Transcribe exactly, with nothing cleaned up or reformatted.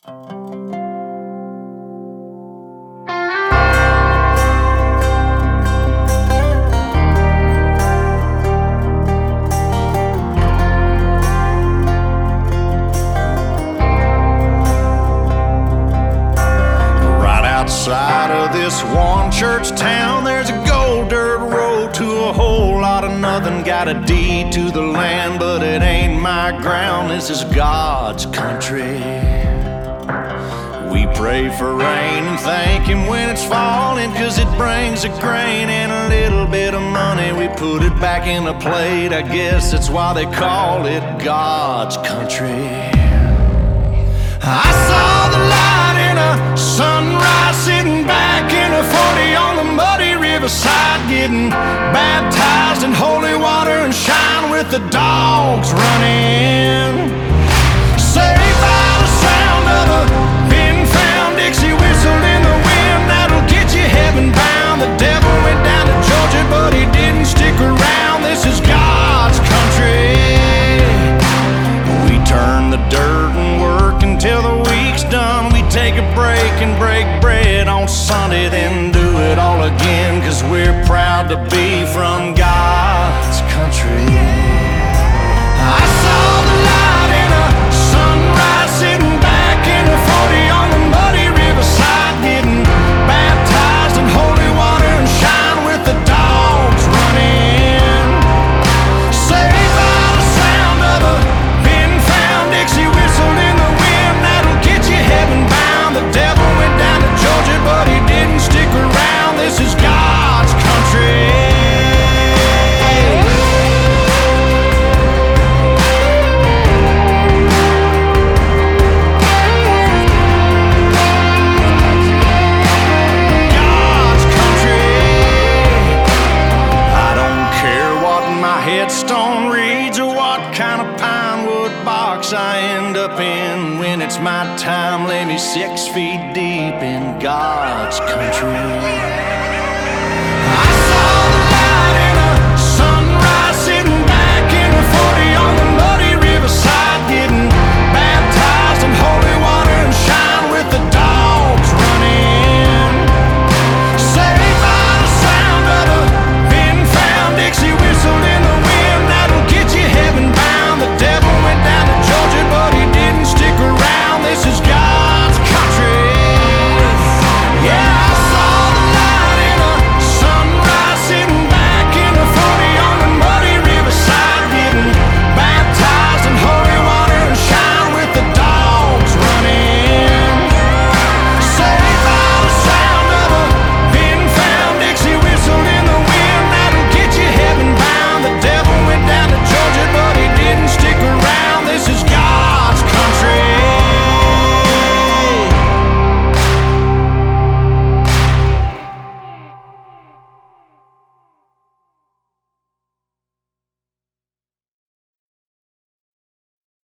Outside of this one church town, there's a gold dirt road to a whole lot of nothing. Got a deed to the land, but it ain't my ground. This is God's country. We pray for rain and thank Him when it's falling, 'cause it brings a grain and a little bit of money. We put it back in a plate, I guess that's why they call it God's country. I saw the light in a sunrise, sitting back in a forty on the muddy riverside, getting baptized in holy water and shine with the dogs running. Saved by the sound of a pin-found Dixie whistle in the wind, that'll get you heaven bound. The devil went down to Georgia, but he didn't stick around. This is God's country. We turn the dirt and work until the week's done. We take a break and break bread on Sunday, then do it all again, 'cause we're proud to be from God's country. I saw the light in a sunrise, sitting back in a forty on the muddy riverside, getting baptized in holy water and shine with the dogs running. Saved by the sound of a pin-found Dixie whistle in the wind, that'll get you heaven bound. The devil went down to Georgia, but he didn't stick around. This is God's country. God's country. I don't care what my headstone reads or what kind of pine wood box I end up in. When it's my time, lay me six feet deep in God's country.